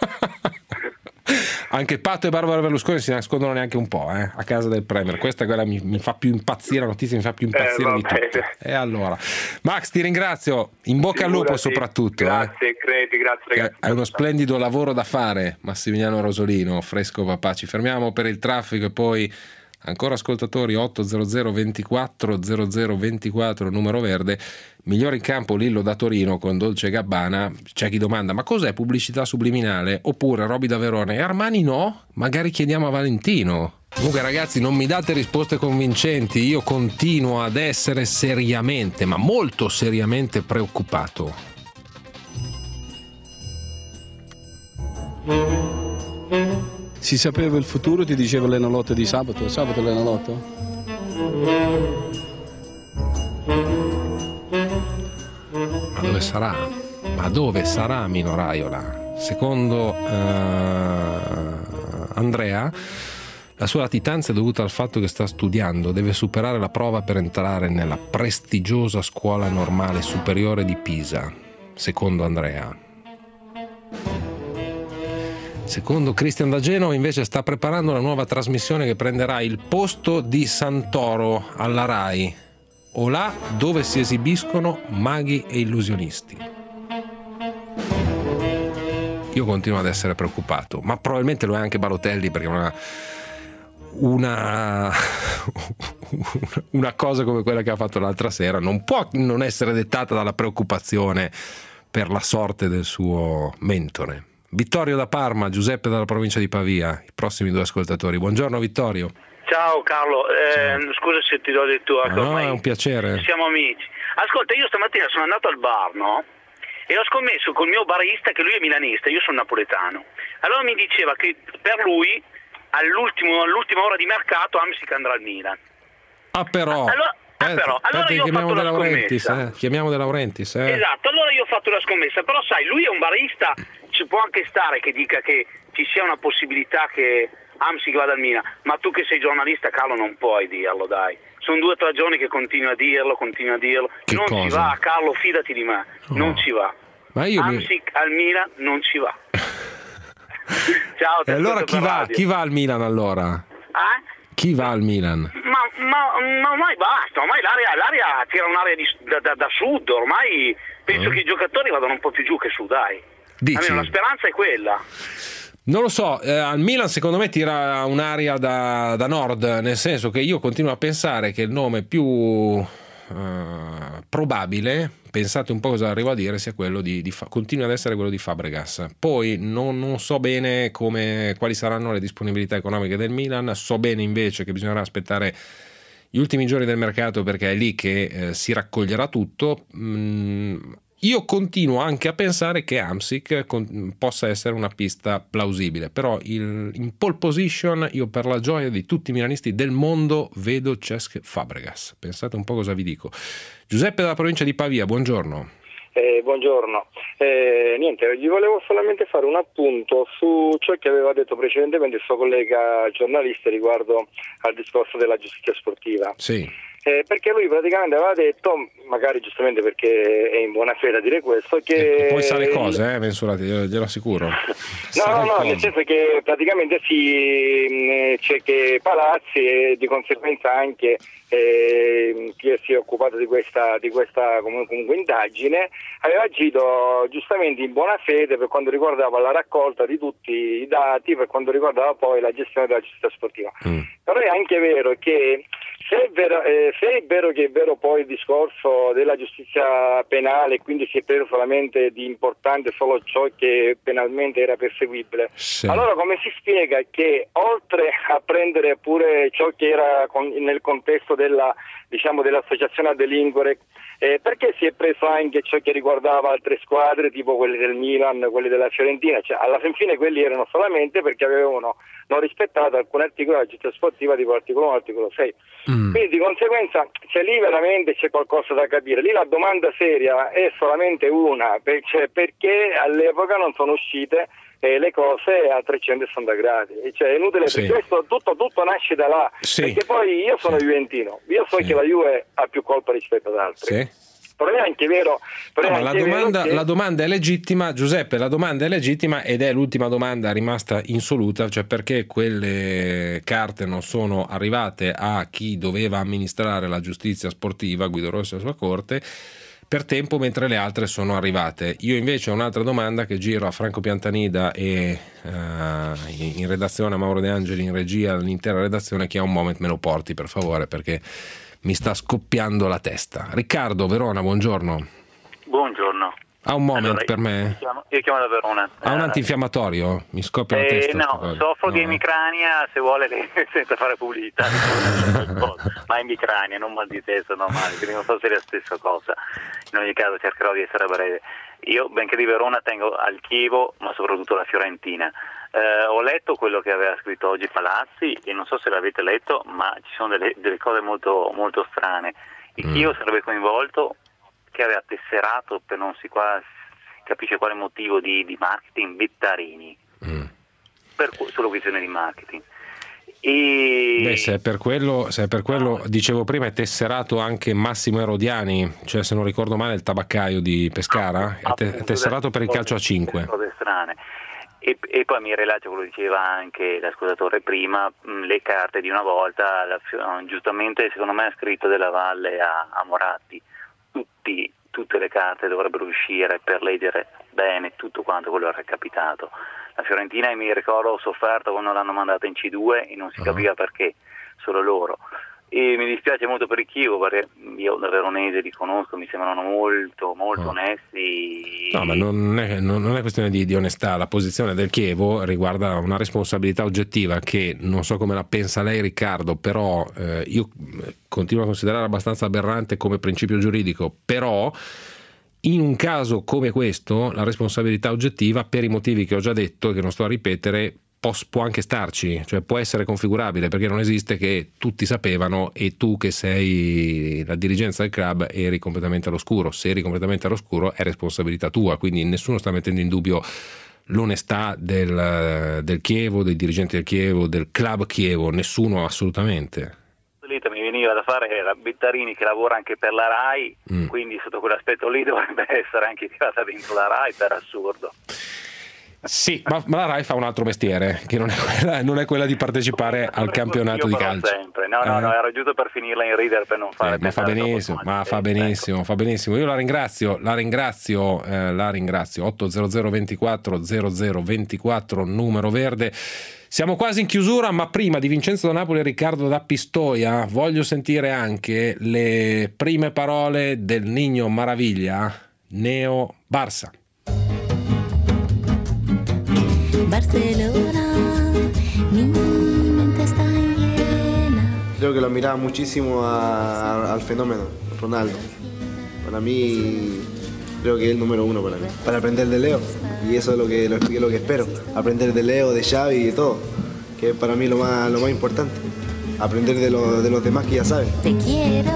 Anche Pato e Barbara Berlusconi si nascondono neanche un po' eh, a casa del Premier. Questa quella mi, mi fa più impazzire, la notizia mi fa più impazzire eh, di tutto. E allora, Max, ti ringrazio, in bocca al lupo soprattutto. Grazie, eh. credi, grazie ragazzi. Hai uno splendido lavoro da fare, Massimiliano Rosolino, fresco papà. Ci fermiamo per il traffico e poi ancora ascoltatori. Otto zero zero ventiquattro zero zero ventiquattro numero verde. Migliore in campo Lillo da Torino con Dolce e Gabbana. C'è chi domanda: ma cos'è pubblicità subliminale? Oppure Roby da Verona e Armani no? Magari chiediamo a Valentino. Comunque ragazzi, non mi date risposte convincenti, io continuo ad essere seriamente, ma molto seriamente preoccupato. Si sapeva il futuro, ti diceva l'Enalotto di sabato, sabato l'Enalotto? Ma dove sarà? Ma dove sarà Mino Raiola? Secondo uh, Andrea, la sua latitanza è dovuta al fatto che sta studiando, deve superare la prova per entrare nella prestigiosa scuola normale superiore di Pisa. Secondo Andrea. Secondo Cristian da Genova invece sta preparando una nuova trasmissione che prenderà il posto di Santoro alla Rai, o là dove si esibiscono maghi e illusionisti. Io continuo ad essere preoccupato, ma probabilmente lo è anche Balotelli, perché una una una cosa come quella che ha fatto l'altra sera non può non essere dettata dalla preoccupazione per la sorte del suo mentore. Vittorio da Parma, Giuseppe dalla provincia di Pavia, i prossimi due ascoltatori. Buongiorno Vittorio. Ciao Carlo, eh, Ciao. Scusa se ti do del tuo. Ah, no, è un piacere. Siamo amici. Ascolta, io stamattina sono andato al bar, no? E ho scommesso col mio barista che lui è milanista, io sono napoletano. Allora mi diceva che per lui all'ultimo, all'ultima ora di mercato Hamsik andrà al Milan. Ah però... Allora, Ah, però, allora io ho fatto la Laurentiis, scommessa. Eh? Chiamiamo De Laurentiis. Eh? Esatto, allora io ho fatto la scommessa, però sai, lui è un barista, ci può anche stare che dica che ci sia una possibilità che Hamsik vada al Milan, ma tu che sei giornalista, Carlo, non puoi dirlo, dai. Sono due o tre giorni che continui a dirlo, continui a dirlo. Che non cosa? ci va, Carlo, fidati di me, oh. non ci va. Ma io Hamsik mi... al Milan non ci va. Ciao, e allora chi va, chi va al Milan allora? Eh? Chi va al Milan? Ma, ma, ma ormai basta, ormai l'aria, l'aria tira un'area di, da, da, da sud, ormai penso eh. che i giocatori vadano un po' più giù che su, dai. Dici? Almeno la speranza è quella. Non lo so, eh, al Milan secondo me tira un'area da, da nord, nel senso che io continuo a pensare che il nome più eh, probabile, pensate un po' cosa arrivo a dire, sia quello di, di continua ad essere quello di Fabregas. Poi non, non so bene come, quali saranno le disponibilità economiche del Milan, so bene invece che bisognerà aspettare gli ultimi giorni del mercato perché è lì che eh, si raccoglierà tutto. Mm, io continuo anche a pensare che Amsic con, possa essere una pista plausibile, però il, in pole position io, per la gioia di tutti i milanisti del mondo, vedo Cesc Fabregas. Pensate un po' cosa vi dico. Giuseppe dalla provincia di Pavia, buongiorno. Eh, buongiorno, eh, niente, gli volevo solamente fare un appunto su ciò che aveva detto precedentemente il suo collega giornalista riguardo al discorso della giustizia sportiva. Sì. Eh, perché lui praticamente aveva detto, magari giustamente perché è in buona fede a dire questo, che... Eh, poi sa le cose, eh, mensurate, glielo, glielo assicuro. No, no, no, nel senso che praticamente si, c'è che Palazzi e di conseguenza anche eh, chi si è occupato di questa, di questa comunque, comunque indagine aveva agito giustamente in buona fede per quanto riguardava la raccolta di tutti i dati, per quanto riguardava poi la gestione della giustizia sportiva. Mm. Però è anche vero che se è vero, eh, se è vero che è vero poi il discorso della giustizia penale, quindi si è preso solamente di importante solo ciò che penalmente era perseguibile, sì. Allora come si spiega che oltre a prendere pure ciò che era con, nel contesto della, diciamo, dell'associazione a delinquere, eh, perché si è preso anche ciò che riguardava altre squadre tipo quelle del Milan, quelle della Fiorentina, cioè alla fin fine quelli erano solamente perché avevano non rispettato alcuni articoli della giustizia sportiva, tipo l'articolo uno e l'articolo sei. Mm. Quindi di conseguenza c'è lì veramente c'è qualcosa da capire. Lì la domanda seria è solamente una, per, cioè, perché all'epoca non sono uscite eh, le cose a trecentosessanta gradi, cioè è inutile, sì. Questo tutto, tutto nasce da là, sì. Perché poi io sono sì. juventino, io so sì. che la Juve ha più colpa rispetto ad altri. Sì. Però è anche vero. Però no, è ma anche la, domanda, vero che... la domanda è legittima, Giuseppe. La domanda è legittima ed è l'ultima domanda rimasta insoluta, cioè perché quelle carte non sono arrivate a chi doveva amministrare la giustizia sportiva, Guido Rossi e la sua corte, per tempo, mentre le altre sono arrivate. Io invece ho un'altra domanda che giro a Franco Piantanida e uh, in redazione a Mauro De Angeli, in regia, all'intera redazione, che a un moment me lo porti per favore, perché mi sta scoppiando la testa. Riccardo, Verona, buongiorno. Buongiorno. Ha un moment allora, per me? Io chiamo, io chiamo da Verona. Ha un antinfiammatorio? Mi scoppia la eh, testa. No, soffro di emicrania, se vuole le, senza fare pubblicità, ma emicrania, non mal di testa normale, quindi non so se è la stessa cosa. In ogni caso cercherò di essere breve. Io, benché di Verona, tengo al Chievo, ma soprattutto la Fiorentina. Eh, ho letto quello che aveva scritto oggi Palazzi e non so se l'avete letto, ma ci sono delle, delle cose molto, molto strane. Il mm. Chievo sarebbe coinvolto, che aveva tesserato per non si, qua, si capisce quale motivo di, di marketing Bettarini, mm. per, solo questione di marketing. E... Beh, se è per quello, se è per quello no. dicevo prima, è tesserato anche Massimo Erodiani, cioè se non ricordo male il tabaccaio di Pescara, ah, è, te, è tesserato per il calcio a cinque. Cose strane. E, e poi mi rilascio quello che diceva anche l'ascoltatore prima, mh, le carte di una volta, la, giustamente secondo me ha scritto della Valle a, a Moratti, tutti, tutte le carte dovrebbero uscire per leggere bene tutto quanto quello che era capitato. La Fiorentina, mi ricordo, ho sofferto quando l'hanno mandata in C due e non si capiva perché, solo loro. E mi dispiace molto per il Chievo, perché io da veronese li conosco, mi sembrano molto molto oh. onesti. No, ma non è, non è questione di, di onestà. La posizione del Chievo riguarda una responsabilità oggettiva che non so come la pensa lei, Riccardo, però eh, io continuo a considerare abbastanza aberrante come principio giuridico, però in un caso come questo la responsabilità oggettiva, per i motivi che ho già detto e che non sto a ripetere, può anche starci, cioè può essere configurabile, perché non esiste che tutti sapevano e tu che sei la dirigenza del club eri completamente all'oscuro. Se eri completamente all'oscuro è responsabilità tua, quindi nessuno sta mettendo in dubbio l'onestà del, del Chievo, dei dirigenti del Chievo, del club Chievo, nessuno assolutamente. Mi veniva da fare era Bettarini, che lavora anche per la RAI, mm. quindi sotto quell'aspetto lì dovrebbe essere anche tirata dentro la RAI, per assurdo. Sì, ma, ma la RAI fa un altro mestiere, che non è quella, non è quella di partecipare al campionato di calcio. Sempre. No, no, eh. no, era giusto per finirla in ridere, per non fare. Eh, ma fa benissimo, ma fa benissimo, ecco. fa benissimo. Io la ringrazio, la ringrazio, eh, la ringrazio. otto zero zero ventiquattro zero zero ventiquattro, numero verde. Siamo quasi in chiusura, ma prima di Vincenzo da Napoli e Riccardo da Pistoia voglio sentire anche le prime parole del Niño Maraviglia, Neo Barça. Barcelona, mi mente está llena. Creo que lo admiraba muchísimo a, a, al fenómeno Ronaldo. Para mí creo que es el número uno para mí. Para aprender de Leo, y eso es lo que, lo, lo que espero, aprender de Leo, de Xavi y de todo, que es para mí lo más, lo más importante, aprender de, lo, de los demás que ya saben. Te quiero,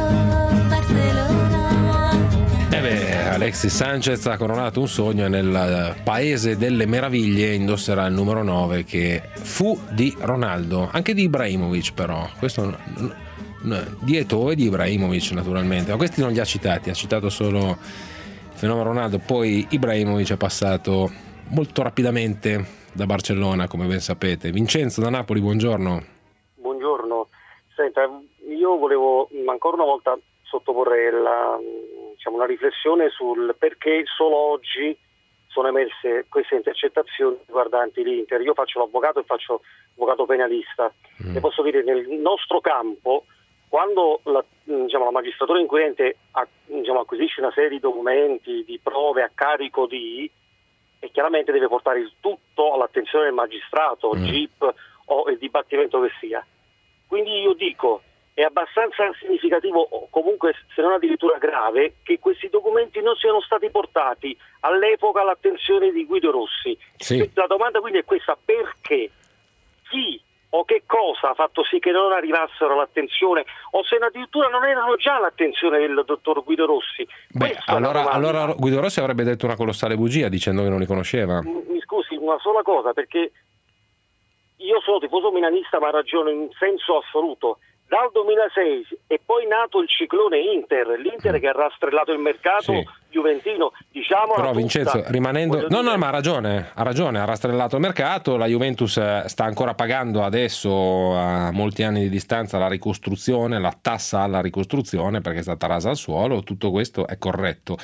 Barcelona. Eh beh, Alexis Sanchez ha coronato un sogno e nel paese delle meraviglie indosserà il numero nove che fu di Ronaldo, anche di Ibrahimovic però, questo di Eto'o e di Ibrahimovic naturalmente, ma questi non li ha citati, ha citato solo il fenomeno Ronaldo. Poi Ibrahimovic è passato molto rapidamente da Barcellona, come ben sapete. Vincenzo da Napoli, buongiorno. Buongiorno, senta, io volevo ancora una volta sottoporre la, diciamo, una riflessione sul perché solo oggi sono emerse queste intercettazioni riguardanti l'Inter. Io faccio l'avvocato e faccio avvocato penalista mm. e posso dire nel nostro campo, quando la, diciamo, la magistratura inquirente diciamo, acquisisce una serie di documenti, di prove a carico di, e chiaramente deve portare il tutto all'attenzione del magistrato, mm. G I P o il dibattimento che sia. Quindi io dico, è abbastanza significativo, o comunque se non addirittura grave, che questi documenti non siano stati portati all'epoca all'attenzione di Guido Rossi. Sì. La domanda quindi è questa: perché? Chi o che cosa ha fatto sì che non arrivassero all'attenzione, o se addirittura non erano già all'attenzione del dottor Guido Rossi? Beh, allora, allora Guido Rossi avrebbe detto una colossale bugia dicendo che non li conosceva. Mi scusi, una sola cosa, perché io sono tifoso milanista, ma ragiono in senso assoluto. Dal duemilasei è poi nato il ciclone Inter, l'Inter che ha rastrellato il mercato Sì. juventino, diciamo. Però Vincenzo, rimanendo no no ma ha ragione, ha ragione, ha rastrellato il mercato, la Juventus sta ancora pagando adesso a molti anni di distanza la ricostruzione, la tassa alla ricostruzione perché è stata rasa al suolo, tutto questo è corretto.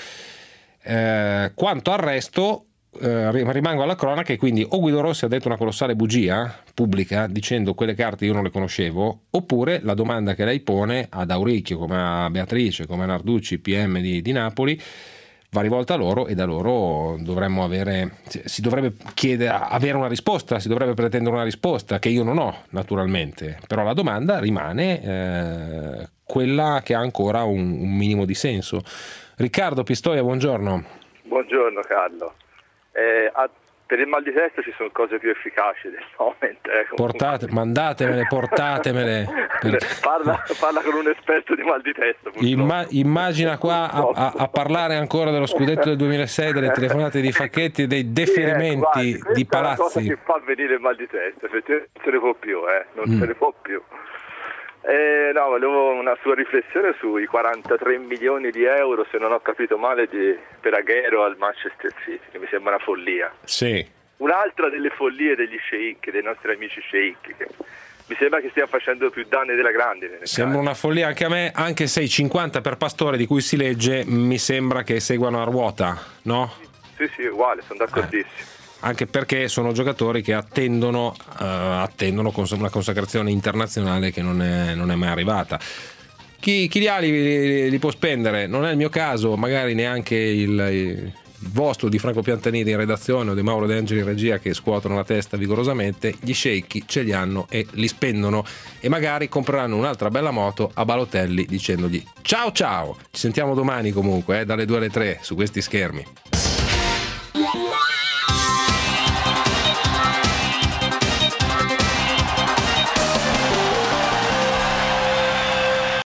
Eh, quanto al resto eh, rimango alla cronaca e quindi o Guido Rossi ha detto una colossale bugia pubblica dicendo quelle carte io non le conoscevo, oppure la domanda che lei pone ad Auricchio, come a Beatrice, come a Narducci, P M di, di Napoli, va rivolta a loro e da loro dovremmo avere, si dovrebbe chiedere, avere una risposta, si dovrebbe pretendere una risposta che io non ho naturalmente, però la domanda rimane eh, quella che ha ancora un, un minimo di senso. Riccardo Pistoia, buongiorno. Buongiorno Carlo. Eh, a, per il mal di testa ci sono cose più efficaci del momento. Eh, Portate, mandatemele, portatemele. parla, parla con un esperto di mal di testa. Imma, immagina qua a, a, a parlare ancora dello scudetto del duemilasei, delle telefonate di Facchetti e dei deferimenti sì, eh, guardi, di Palazzi. È una cosa Palazzi. che fa venire il mal di testa, effettivamente non se ne può più, eh, non Mm. se ne può più. Eh, no, volevo una sua riflessione sui quarantatré milioni di euro, se non ho capito male, di, per Aguero al Manchester City, che mi sembra una follia. Sì. Un'altra delle follie degli sceicchi, dei nostri amici sceicchi, che mi sembra che stia facendo più danni della grandine. Sembra una follia anche a me, anche se i cinquanta per Pastore di cui si legge mi sembra che seguano a ruota, no? Sì, sì, uguale, sono d'accordissimo. Anche perché sono giocatori che attendono, uh, attendono cons- una consacrazione internazionale che non è, non è mai arrivata. Chi, chi li ha li, li, li può spendere, non è il mio caso, magari neanche il, il vostro di Franco Piantanini in redazione o di Mauro De Angeli in regia che scuotono la testa vigorosamente. Gli sceicchi ce li hanno e li spendono e magari compreranno un'altra bella moto a Balotelli dicendogli ciao ciao. Ci sentiamo domani comunque eh, dalle due alle tre su questi schermi.